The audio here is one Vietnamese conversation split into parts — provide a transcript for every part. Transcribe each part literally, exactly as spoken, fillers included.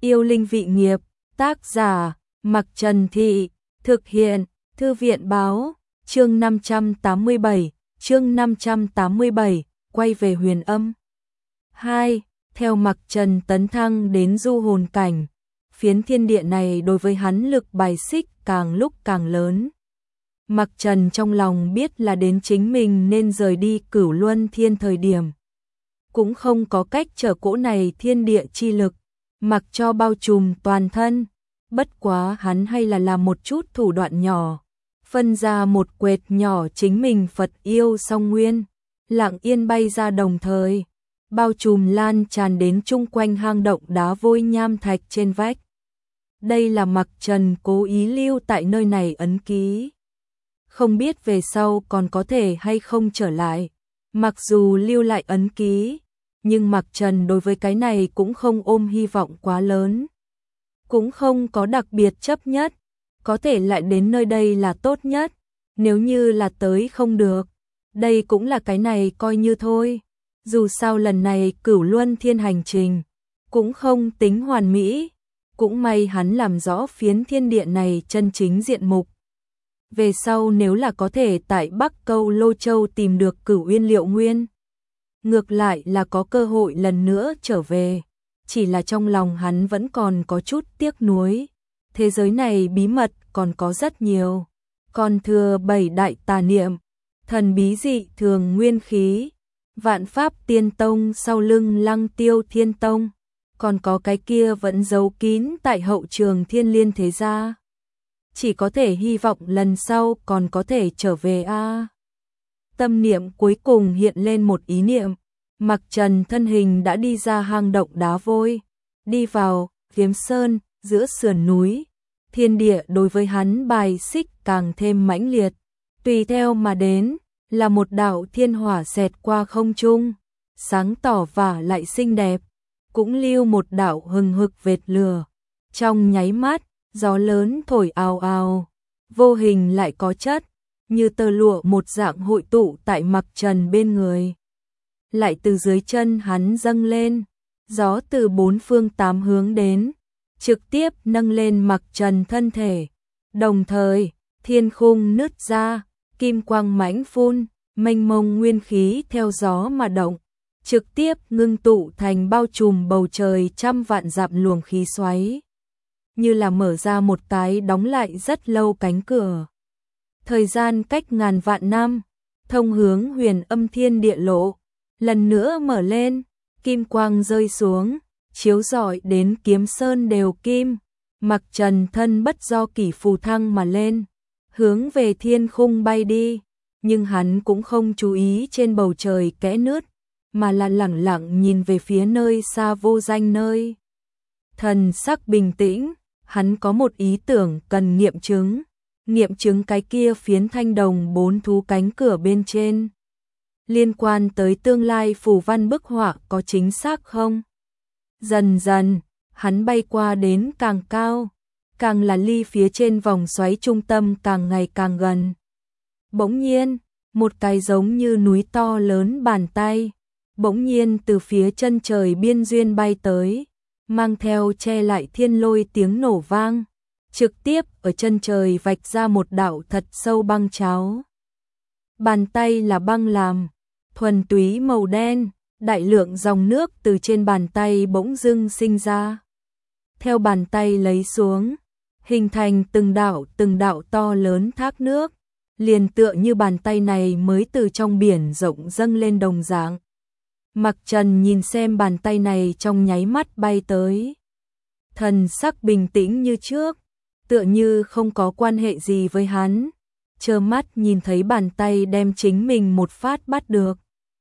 Yêu linh vị nghiệp, tác giả, Mặc Trần Thị, thực hiện, Thư viện báo, chương năm trăm tám mươi bảy, chương năm trăm tám mươi bảy, quay về huyền âm. hai. Theo Mặc Trần tấn thăng đến du hồn cảnh, phiến thiên địa này đối với hắn lực bài xích càng lúc càng lớn. Mặc Trần trong lòng biết là đến chính mình nên rời đi Cửu Luân Thiên thời điểm. Cũng không có cách trở cỗ này thiên địa chi lực, mặc cho bao trùm toàn thân. Bất quá hắn hay là làm một chút thủ đoạn nhỏ, phân ra một quệt nhỏ chính mình Phật yêu song nguyên, lặng yên bay ra đồng thời, bao trùm lan tràn đến chung quanh hang động đá vôi nham thạch trên vách. Đây là Mặc Trần cố ý lưu tại nơi này ấn ký. Không biết về sau còn có thể hay không trở lại. Mặc dù lưu lại ấn ký, nhưng Mặc Trần đối với cái này cũng không ôm hy vọng quá lớn. Cũng không có đặc biệt chấp nhất, có thể lại đến nơi đây là tốt nhất, nếu như là tới không được, đây cũng là cái này coi như thôi. Dù sao lần này Cửu Luân Thiên hành trình, cũng không tính hoàn mỹ, cũng may hắn làm rõ phiến thiên địa này chân chính diện mục. Về sau nếu là có thể tại Bắc Câu Lô Châu tìm được Cửu Uyên Liệu Nguyên, ngược lại là có cơ hội lần nữa trở về. Chỉ là trong lòng hắn vẫn còn có chút tiếc nuối. Thế giới này bí mật còn có rất nhiều. Còn thừa bảy đại tà niệm, thần bí dị thường nguyên khí, vạn pháp tiên tông sau lưng Lăng Tiêu Thiên Tông, còn có cái kia vẫn giấu kín tại hậu trường Thiên Liên thế gia. Chỉ có thể hy vọng lần sau còn có thể trở về a. À. Tâm niệm cuối cùng hiện lên một ý niệm. Mặc Trần thân hình đã đi ra hang động đá vôi, đi vào Viêm Sơn, giữa sườn núi. Thiên địa đối với hắn bài xích càng thêm mãnh liệt, tùy theo mà đến là một đạo thiên hỏa xẹt qua không trung, sáng tỏ và lại xinh đẹp, cũng lưu một đạo hừng hực vệt lửa. Trong nháy mắt, gió lớn thổi ào ào, vô hình lại có chất, như tơ lụa một dạng hội tụ tại Mặc Trần bên người. Lại từ dưới chân hắn dâng lên, gió từ bốn phương tám hướng đến, trực tiếp nâng lên Mặc Trần thân thể. Đồng thời, thiên khung nứt ra, kim quang mãnh phun, mênh mông nguyên khí theo gió mà động, trực tiếp ngưng tụ thành bao trùm bầu trời trăm vạn dặm luồng khí xoáy. Như là mở ra một cái đóng lại rất lâu cánh cửa. Thời gian cách ngàn vạn năm, thông hướng huyền âm thiên địa lộ, lần nữa mở lên, kim quang rơi xuống, chiếu rọi đến Kiếm Sơn đều kim. Mặc Trần thân bất do kỷ phù thăng mà lên, hướng về thiên khung bay đi, nhưng hắn cũng không chú ý trên bầu trời kẽ nứt, mà là lẳng lặng nhìn về phía nơi xa vô danh nơi. Thần sắc bình tĩnh, hắn có một ý tưởng cần nghiệm chứng, nghiệm chứng cái kia phiến thanh đồng bốn thú cánh cửa bên trên. Liên quan tới tương lai phù văn bức họa có chính xác không? Dần dần, hắn bay qua đến càng cao, càng là ly phía trên vòng xoáy trung tâm càng ngày càng gần. Bỗng nhiên, một cái giống như núi to lớn bàn tay, bỗng nhiên từ phía chân trời biên duyên bay tới, mang theo che lại thiên lôi tiếng nổ vang, trực tiếp ở chân trời vạch ra một đạo thật sâu băng cháo. Bàn tay là băng làm, thuần túy màu đen, đại lượng dòng nước từ trên bàn tay bỗng dưng sinh ra. Theo bàn tay lấy xuống, hình thành từng đạo từng đạo to lớn thác nước, liền tựa như bàn tay này mới từ trong biển rộng dâng lên đồng dạng. Mặc Trần nhìn xem bàn tay này trong nháy mắt bay tới. Thần sắc bình tĩnh như trước, tựa như không có quan hệ gì với hắn, trơ mắt nhìn thấy bàn tay đem chính mình một phát bắt được.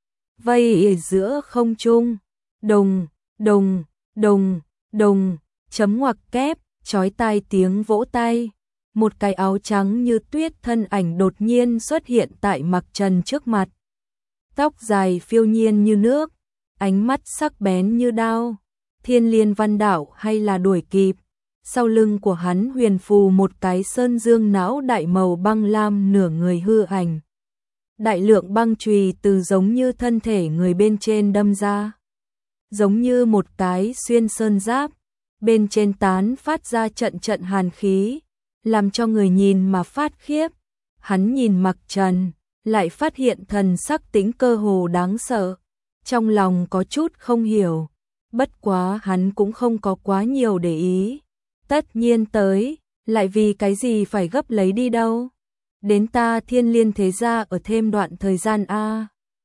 Vây ở giữa không trung, đồng, đồng, đồng, đồng, chấm ngoặc kép, chói tai tiếng vỗ tay. Một cái áo trắng như tuyết thân ảnh đột nhiên xuất hiện tại Mặc Trần trước mặt. Tóc dài phiêu nhiên như nước, ánh mắt sắc bén như đao. Thiên Liên văn đạo hay là đuổi kịp. Sau lưng của hắn huyền phù một cái sơn dương não đại màu băng lam nửa người hư ảnh. Đại lượng băng chùy từ giống như thân thể người bên trên đâm ra, giống như một cái xuyên sơn giáp, bên trên tán phát ra trận trận hàn khí, làm cho người nhìn mà phát khiếp. Hắn nhìn Mặc Trần, lại phát hiện thần sắc tính cơ hồ đáng sợ, trong lòng có chút không hiểu, bất quá hắn cũng không có quá nhiều để ý. Tất nhiên tới, lại vì cái gì phải gấp lấy đi đâu? Đến ta Thiên Liên thế gia ở thêm đoạn thời gian a.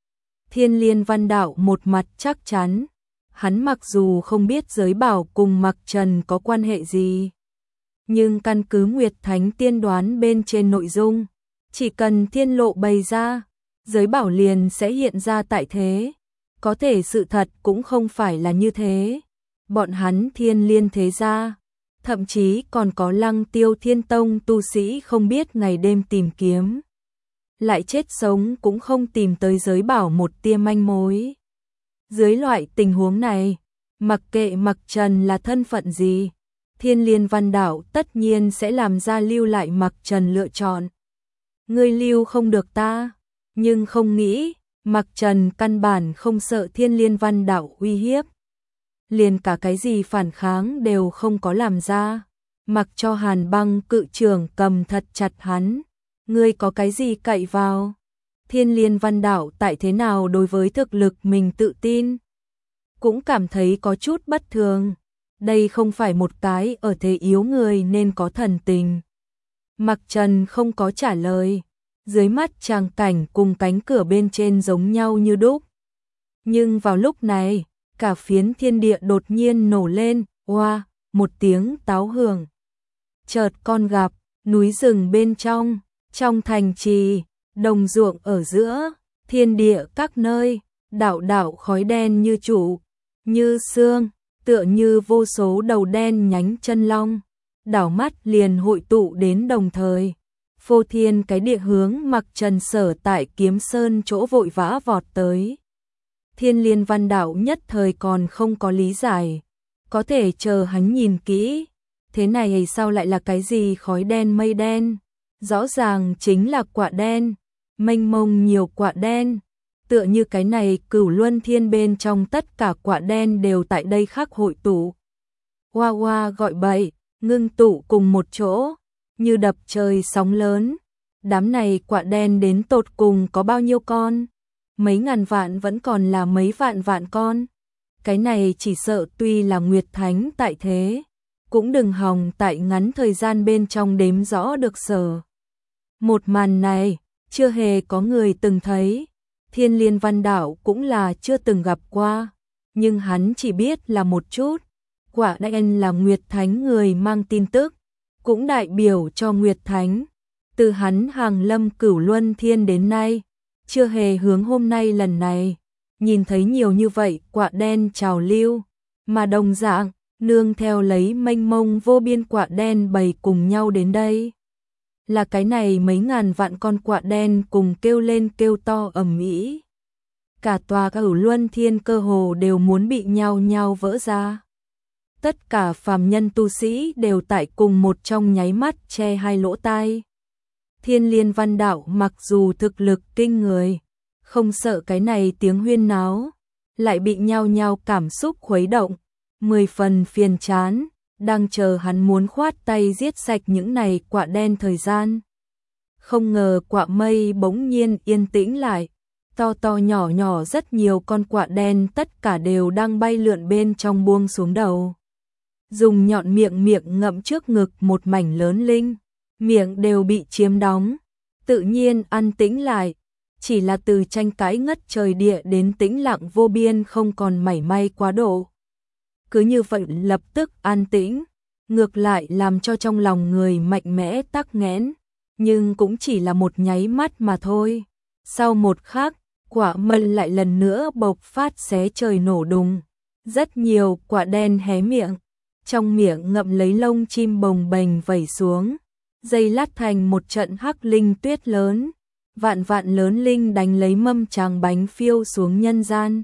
Thiên Liên Văn Đạo một mặt chắc chắn, hắn mặc dù không biết Giới Bảo cùng Mặc Trần có quan hệ gì, nhưng căn cứ Nguyệt Thánh tiên đoán bên trên nội dung, chỉ cần thiên lộ bày ra, Giới Bảo liền sẽ hiện ra tại thế. Có thể sự thật cũng không phải là như thế. Bọn hắn Thiên Liên thế gia, thậm chí còn có Lăng Tiêu Thiên Tông tu sĩ không biết ngày đêm tìm kiếm, lại chết sống cũng không tìm tới Giới Bảo một tia manh mối. Dưới loại tình huống này, mặc kệ Mặc Trần là thân phận gì, Thiên Liên Văn Đạo tất nhiên sẽ làm ra lưu lại Mặc Trần lựa chọn. Ngươi lưu không được ta, nhưng không nghĩ, Mặc Trần căn bản không sợ Thiên Liên Văn Đạo uy hiếp. Liền cả cái gì phản kháng đều không có làm ra, mặc cho Hàn Băng cự trưởng cầm thật chặt hắn. Ngươi có cái gì cậy vào? Thiên Liên Văn Đạo tại thế nào đối với thực lực mình tự tin? Cũng cảm thấy có chút bất thường. Đây không phải một cái ở thế yếu người nên có thần tình. Mặc Trần không có trả lời. Dưới mắt tràng cảnh cùng cánh cửa bên trên giống nhau như đúc. Nhưng vào lúc này, cả phiến thiên địa đột nhiên nổ lên, oa, một tiếng táo hưởng. Chợt con gặp, núi rừng bên trong, trong thành trì, đồng ruộng ở giữa, thiên địa các nơi, đạo đạo khói đen như trụ, như sương, tựa như vô số đầu đen nhánh chân long, đảo mắt liền hội tụ đến đồng thời. Phô thiên cái địa hướng Mặc Trần sở tại Kiếm Sơn chỗ vội vã vọt tới. Thiên Liên Văn Đạo nhất thời còn không có lý giải, có thể chờ hắn nhìn kỹ, thế này sao lại là cái gì khói đen mây đen, rõ ràng chính là quạ đen, mênh mông nhiều quạ đen, tựa như cái này Cửu Luân Thiên bên trong tất cả quạ đen đều tại đây khắc hội tụ. Hoa hoa gọi bậy, ngưng tụ cùng một chỗ, như đập trời sóng lớn. Đám này quạ đen đến tột cùng có bao nhiêu con? Mấy ngàn vạn vẫn còn là mấy vạn vạn con. Cái này chỉ sợ tuy là Nguyệt Thánh tại thế, cũng đừng hòng tại ngắn thời gian bên trong đếm rõ được sở. Một màn này, chưa hề có người từng thấy, Thiên Liên Văn Đạo cũng là chưa từng gặp qua, nhưng hắn chỉ biết là một chút, quả đen là Nguyệt Thánh người mang tin tức, cũng đại biểu cho Nguyệt Thánh, từ hắn hàng lâm Cửu Luân Thiên đến nay, chưa hề hướng hôm nay lần này, nhìn thấy nhiều như vậy quạ đen trào lưu, mà đồng dạng, nương theo lấy mênh mông vô biên quạ đen bầy cùng nhau đến đây. Là cái này mấy ngàn vạn con quạ đen cùng kêu lên kêu to ầm ĩ. Cả tòa Cửu Luân Thiên cơ hồ đều muốn bị nhao nhao vỡ ra. Tất cả phàm nhân tu sĩ đều tại cùng một trong nháy mắt che hai lỗ tai. Thiên Liên Văn Đạo mặc dù thực lực kinh người, không sợ cái này tiếng huyên náo, lại bị nhao nhao cảm xúc khuấy động, mười phần phiền chán, đang chờ hắn muốn khoát tay giết sạch những này quạ đen thời gian. Không ngờ quạ mây bỗng nhiên yên tĩnh lại, to to nhỏ nhỏ rất nhiều con quạ đen tất cả đều đang bay lượn bên trong buông xuống đầu. Dùng nhọn miệng miệng ngậm trước ngực một mảnh lớn linh, miệng đều bị chiếm đóng, tự nhiên an tĩnh lại, chỉ là từ tranh cãi ngất trời địa đến tĩnh lặng vô biên không còn mảy may quá độ. Cứ như vậy lập tức an tĩnh, ngược lại làm cho trong lòng người mạnh mẽ tắc nghẽn, nhưng cũng chỉ là một nháy mắt mà thôi. Sau một khắc, quả mây lại lần nữa bộc phát xé trời nổ đùng, rất nhiều quả đen hé miệng, trong miệng ngậm lấy lông chim bồng bềnh vẩy xuống, dây lát thành một trận hắc linh tuyết lớn, vạn vạn lớn linh đánh lấy mâm tràng bánh phiêu xuống nhân gian.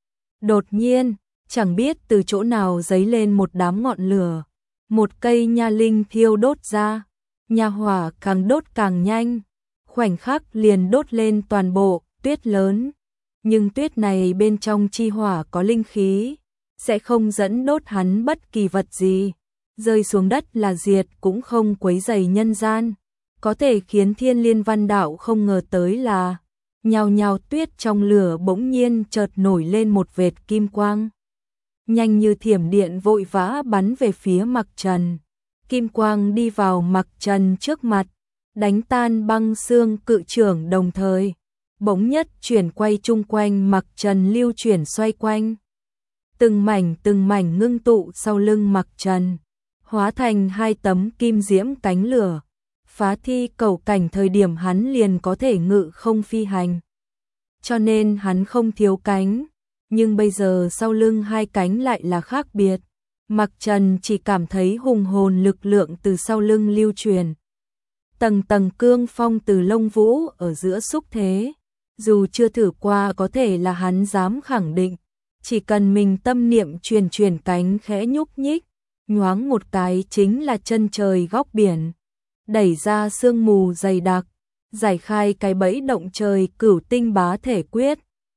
Đột nhiên, chẳng biết từ chỗ nào giấy lên một đám ngọn lửa, một cây nha linh thiêu đốt ra, nha hỏa càng đốt càng nhanh, khoảnh khắc liền đốt lên toàn bộ tuyết lớn, nhưng tuyết này bên trong chi hỏa có linh khí, sẽ không dẫn đốt hắn bất kỳ vật gì. Rơi xuống đất là diệt cũng không quấy rầy nhân gian. Có thể khiến Thiên Liên Văn Đạo không ngờ tới là nhào nhào tuyết trong lửa bỗng nhiên chợt nổi lên một vệt kim quang. Nhanh như thiểm điện vội vã bắn về phía Mặc Trần. Kim quang đi vào Mặc Trần trước mặt, đánh tan băng xương cự trưởng đồng thời. Bỗng nhất chuyển quay chung quanh Mặc Trần lưu chuyển xoay quanh. Từng mảnh từng mảnh ngưng tụ sau lưng Mặc Trần, hóa thành hai tấm kim diễm cánh lửa. Phá thi cầu cảnh thời điểm hắn liền có thể ngự không phi hành. Cho nên hắn không thiếu cánh, nhưng bây giờ sau lưng hai cánh lại là khác biệt. Mặc Trần chỉ cảm thấy hùng hồn lực lượng từ sau lưng lưu truyền. Tầng tầng cương phong từ lông vũ ở giữa xúc thế. Dù chưa thử qua có thể là hắn dám khẳng định. Chỉ cần mình tâm niệm truyền truyền cánh khẽ nhúc nhích, nhoáng một cái chính là chân trời góc biển. Đẩy ra sương mù dày đặc, giải khai cái bẫy động trời cửu tinh bá thể quyết.